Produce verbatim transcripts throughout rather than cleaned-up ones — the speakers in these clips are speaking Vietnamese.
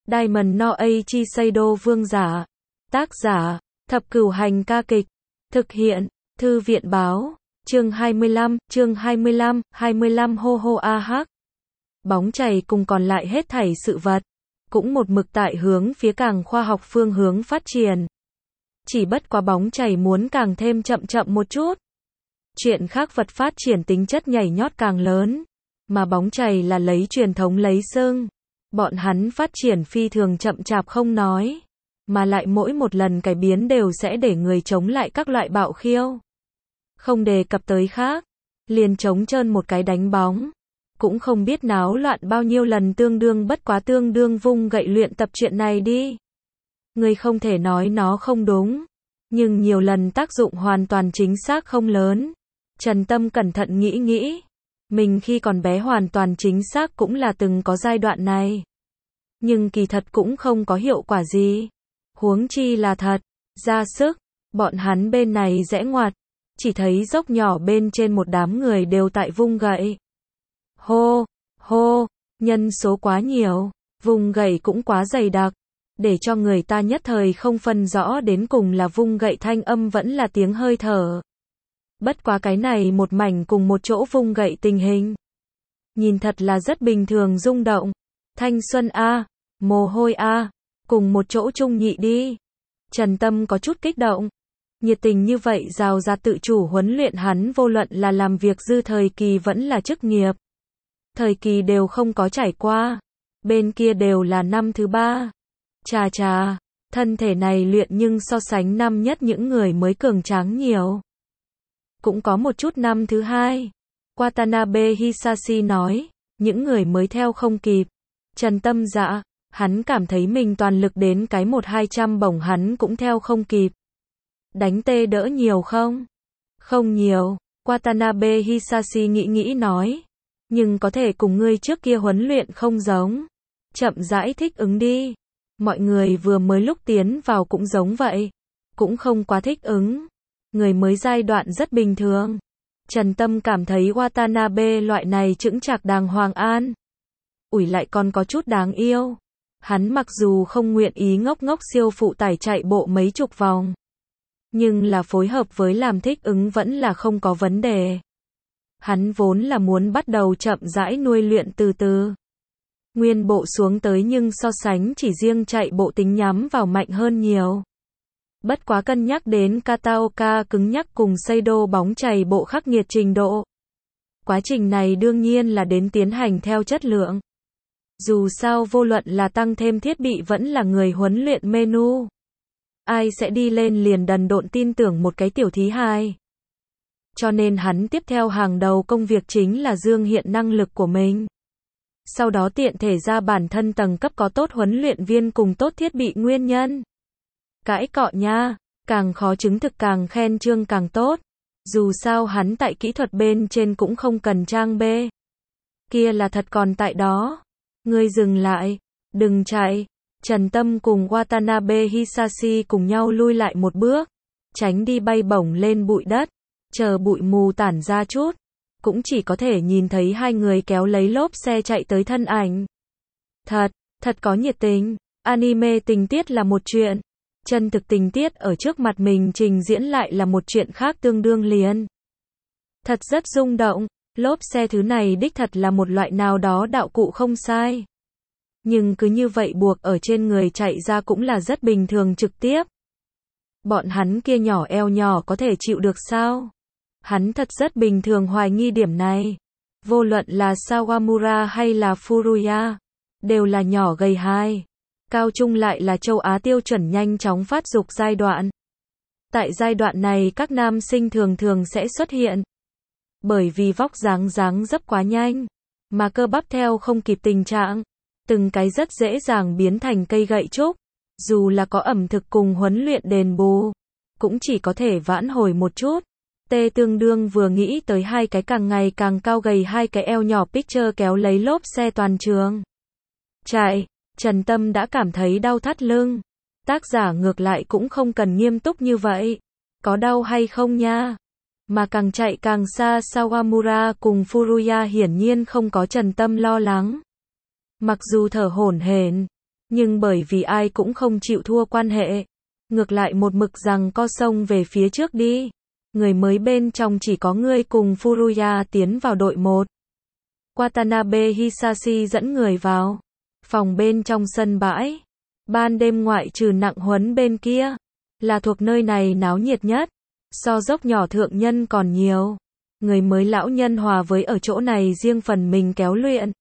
Diamond no Eiichi Seido vương giả. Tác giả, Thập Cửu Hành ca kịch. Thực hiện, Thư viện báo. Chương hai mươi lăm, chương hai mươi lăm, hai mươi lăm hô hô a hắc. Bóng chày cùng còn lại hết thảy sự vật, cũng một mực tại hướng phía càng khoa học phương hướng phát triển. Chỉ bất quá bóng chày muốn càng thêm chậm chậm một chút. Chuyện khác vật phát triển tính chất nhảy nhót càng lớn, mà bóng chày là lấy truyền thống lấy sưng. Bọn hắn phát triển phi thường chậm chạp không nói, mà lại mỗi một lần cải biến đều sẽ để người chống lại các loại bạo khiêu. Không đề cập tới khác, liền trống trơn một cái đánh bóng, cũng không biết náo loạn bao nhiêu lần tương đương bất quá tương đương vung gậy luyện tập chuyện này đi. Người không thể nói nó không đúng, nhưng nhiều lần tác dụng hoàn toàn chính xác không lớn. Trần Tâm cẩn thận nghĩ nghĩ, mình khi còn bé hoàn toàn chính xác cũng là từng có giai đoạn này. Nhưng kỳ thật cũng không có hiệu quả gì. Huống chi là thật, ra sức, bọn hắn bên này rẽ ngoặt, chỉ thấy dốc nhỏ bên trên một đám người đều tại vung gậy. Hô, hô, nhân số quá nhiều, vung gậy cũng quá dày đặc, để cho người ta nhất thời không phân rõ đến cùng là vung gậy thanh âm vẫn là tiếng hơi thở. Bất quá cái này một mảnh cùng một chỗ vung gậy tình hình, nhìn thật là rất bình thường rung động. Thanh xuân a, mồ hôi a, cùng một chỗ chung nhị đi. Trần Tâm có chút kích động. Nhiệt tình như vậy rào rạt tự chủ huấn luyện hắn vô luận là làm việc dư thời kỳ vẫn là chức nghiệp. Thời kỳ đều không có trải qua. Bên kia đều là năm thứ ba. Chà chà, thân thể này luyện nhưng so sánh năm nhất những người mới cường tráng nhiều. Cũng có một chút năm thứ hai. Watanabe Hisashi nói, những người mới theo không kịp. Trần Tâm dạ, hắn cảm thấy mình toàn lực đến cái một hai trăm bổng hắn cũng theo không kịp. Đánh tê đỡ nhiều không? Không nhiều, Watanabe Hisashi nghĩ nghĩ nói. Nhưng có thể cùng ngươi trước kia huấn luyện không giống. Chậm rãi thích ứng đi. Mọi người vừa mới lúc tiến vào cũng giống vậy. Cũng không quá thích ứng. Người mới giai đoạn rất bình thường. Trần Tâm cảm thấy Watanabe loại này chững chạc đàng hoàng an. Ủi lại còn có chút đáng yêu. Hắn mặc dù không nguyện ý ngốc ngốc siêu phụ tải chạy bộ mấy chục vòng, nhưng là phối hợp với làm thích ứng vẫn là không có vấn đề. Hắn vốn là muốn bắt đầu chậm rãi nuôi luyện từ từ. Nguyên bộ xuống tới nhưng so sánh chỉ riêng chạy bộ tính nhắm vào mạnh hơn nhiều. Bất quá cân nhắc đến Kataoka cứng nhắc cùng Seido bóng chày bộ khắc nghiệt trình độ. Quá trình này đương nhiên là đến tiến hành theo chất lượng. Dù sao vô luận là tăng thêm thiết bị vẫn là người huấn luyện menu. Ai sẽ đi lên liền đần độn tin tưởng một cái tiểu thí hài. Cho nên hắn tiếp theo hàng đầu công việc chính là dương hiện năng lực của mình. Sau đó tiện thể ra bản thân tầng cấp có tốt huấn luyện viên cùng tốt thiết bị nguyên nhân. Cãi cọ nha, càng khó chứng thực càng khen trương càng tốt. Dù sao hắn tại kỹ thuật bên trên cũng không cần trang bê. Kia là thật còn tại đó. Ngươi dừng lại, đừng chạy. Trần Tâm cùng Watanabe Hisashi cùng nhau lui lại một bước, tránh đi bay bổng lên bụi đất, chờ bụi mù tản ra chút, cũng chỉ có thể nhìn thấy hai người kéo lấy lốp xe chạy tới thân ảnh. Thật, thật có nhiệt tình, anime tình tiết là một chuyện, chân thực tình tiết ở trước mặt mình trình diễn lại là một chuyện khác tương đương liền. Thật rất rung động, lốp xe thứ này đích thật là một loại nào đó đạo cụ không sai. Nhưng cứ như vậy buộc ở trên người chạy ra cũng là rất bình thường trực tiếp. Bọn hắn kia nhỏ eo nhỏ có thể chịu được sao? Hắn thật rất bình thường hoài nghi điểm này. Vô luận là Sawamura hay là Furuya, đều là nhỏ gầy hai. Cao trung lại là châu Á tiêu chuẩn nhanh chóng phát dục giai đoạn. Tại giai đoạn này các nam sinh thường thường sẽ xuất hiện. Bởi vì vóc dáng dáng dấp quá nhanh, mà cơ bắp theo không kịp tình trạng. Từng cái rất dễ dàng biến thành cây gậy trúc. Dù là có ẩm thực cùng huấn luyện đền bù, cũng chỉ có thể vãn hồi một chút. Tê tương đương vừa nghĩ tới hai cái càng ngày càng cao gầy hai cái eo nhỏ picture kéo lấy lốp xe toàn trường. Chạy, Trần Tâm đã cảm thấy đau thắt lưng. Tác giả ngược lại cũng không cần nghiêm túc như vậy. Có đau hay không nha? Mà càng chạy càng xa Sawamura cùng Furuya hiển nhiên không có Trần Tâm lo lắng. Mặc dù thở hổn hển, Nhưng bởi vì ai cũng không chịu thua quan hệ, ngược lại một mực rằng co sông về phía trước đi. Người mới bên trong chỉ có ngươi cùng Furuya tiến vào đội một. Watanabe Hisashi dẫn người vào phòng bên trong sân bãi. Ban đêm ngoại trừ nặng huấn bên kia, là thuộc nơi này náo nhiệt nhất. So dốc nhỏ thượng nhân còn nhiều. Người mới lão nhân hòa với ở chỗ này riêng phần mình kéo luyện.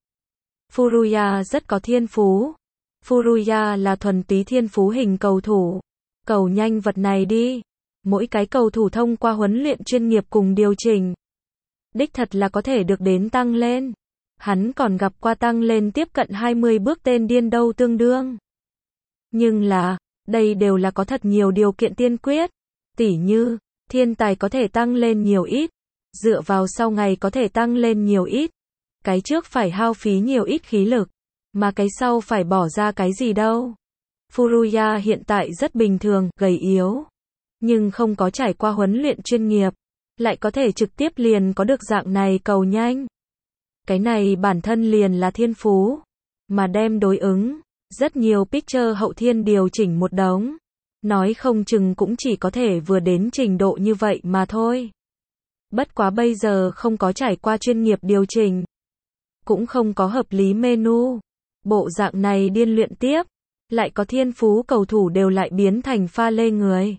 Furuya rất có thiên phú. Furuya là thuần túy thiên phú hình cầu thủ. Cầu nhanh vật này đi. Mỗi cái cầu thủ thông qua huấn luyện chuyên nghiệp cùng điều chỉnh, đích thật là có thể được đến tăng lên. Hắn còn gặp qua tăng lên tiếp cận hai mươi bước tên điên đâu tương đương. Nhưng là, đây đều là có thật nhiều điều kiện tiên quyết. Tỉ như, thiên tài có thể tăng lên nhiều ít, dựa vào sau ngày có thể tăng lên nhiều ít. Cái trước phải hao phí nhiều ít khí lực, mà cái sau phải bỏ ra cái gì đâu. Furuya hiện tại rất bình thường, gầy yếu, nhưng không có trải qua huấn luyện chuyên nghiệp, lại có thể trực tiếp liền có được dạng này cầu nhanh. Cái này bản thân liền là thiên phú, mà đem đối ứng, rất nhiều picture hậu thiên điều chỉnh một đống. Nói không chừng cũng chỉ có thể vừa đến trình độ như vậy mà thôi. Bất quá bây giờ không có trải qua chuyên nghiệp điều chỉnh, cũng không có hợp lý menu. Bộ dạng này điên luyện tiếp, lại có thiên phú cầu thủ đều lại biến thành pha lê người.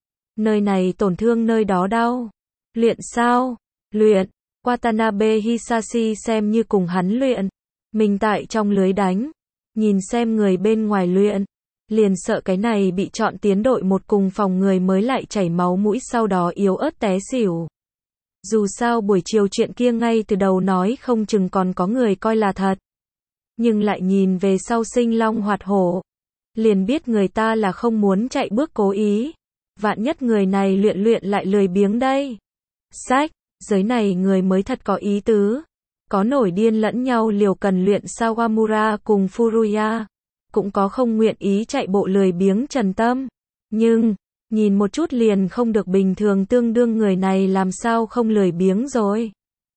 Nơi này tổn thương nơi đó đau. Luyện sao? Luyện. Watanabe Hisashi xem như cùng hắn luyện. Mình tại trong lưới đánh. Nhìn xem người bên ngoài luyện. Liền sợ cái này bị chọn tiến đội một cùng phòng người mới lại chảy máu mũi sau đó yếu ớt té xỉu. Dù sao buổi chiều chuyện kia ngay từ đầu nói không chừng còn có người coi là thật. Nhưng lại nhìn về sau sinh long hoạt hổ. Liền biết người ta là không muốn chạy bước cố ý. Vạn nhất người này luyện luyện lại lười biếng đây. Sách, giới này người mới thật có ý tứ. Có nổi điên lẫn nhau liều cần luyện Sawamura cùng Furuya. Cũng có không nguyện ý chạy bộ lười biếng Trần Tâm. Nhưng, nhìn một chút liền không được bình thường tương đương người này làm sao không lười biếng rồi.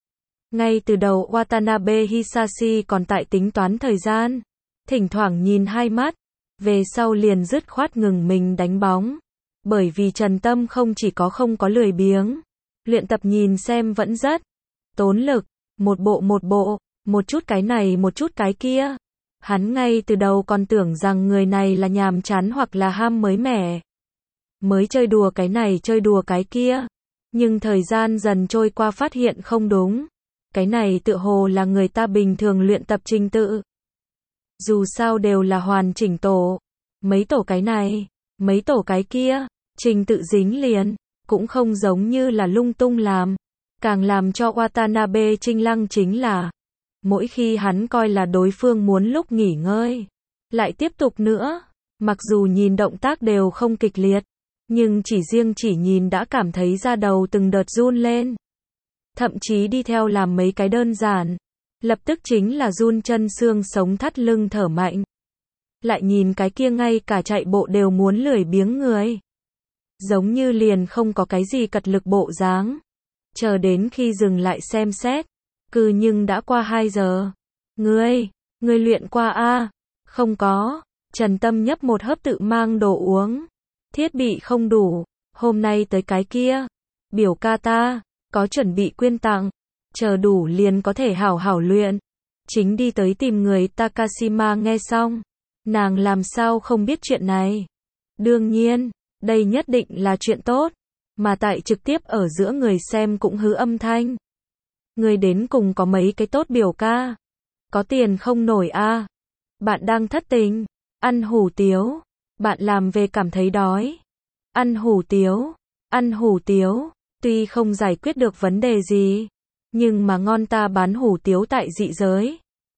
Ngay từ đầu Watanabe Hisashi còn tại tính toán thời gian. Thỉnh thoảng nhìn hai mắt. Về sau liền dứt khoát ngừng mình đánh bóng. Bởi vì Trần Tâm không chỉ có không có lười biếng. Luyện tập nhìn xem vẫn rất tốn lực. Một bộ một bộ, một chút cái này một chút cái kia. Hắn ngay từ đầu còn tưởng rằng người này là nhàm chán hoặc là ham mới mẻ. Mới chơi đùa cái này chơi đùa cái kia. Nhưng thời gian dần trôi qua phát hiện không đúng. Cái này tựa hồ là người ta bình thường luyện tập trình tự. Dù sao đều là hoàn chỉnh tổ. Mấy tổ cái này, mấy tổ cái kia, trình tự dính liền, cũng không giống như là lung tung làm. Càng làm cho Watanabe chinh lăng chính là, mỗi khi hắn coi là đối phương muốn lúc nghỉ ngơi, lại tiếp tục nữa. Mặc dù nhìn động tác đều không kịch liệt, nhưng chỉ riêng chỉ nhìn đã cảm thấy da đầu từng đợt run lên. Thậm chí đi theo làm mấy cái đơn giản, lập tức chính là run chân xương sống thắt lưng thở mạnh. Lại nhìn cái kia ngay cả chạy bộ đều muốn lười biếng người. Giống như liền không có cái gì cật lực bộ dáng. Chờ đến khi dừng lại xem xét, cư nhưng đã qua hai giờ. Ngươi, ngươi luyện qua a? Không có. Trần Tâm nhấp một hớp tự mang đồ uống. Thiết bị không đủ, hôm nay tới cái kia. Biểu ca ta, có chuẩn bị quyên tặng. Chờ đủ liền có thể hảo hảo luyện. Chính đi tới tìm người Takashima nghe xong. Nàng làm sao không biết chuyện này. Đương nhiên, đây nhất định là chuyện tốt. Mà tại trực tiếp ở giữa người xem cũng hứ âm thanh. Người đến cùng có mấy cái tốt biểu ca. Có tiền không nổi a? Bạn đang thất tình. Ăn hủ tiếu. Bạn làm về cảm thấy đói. Ăn hủ tiếu. Ăn hủ tiếu. Tuy không giải quyết được vấn đề gì. Nhưng mà ngon ta bán hủ tiếu tại dị giới.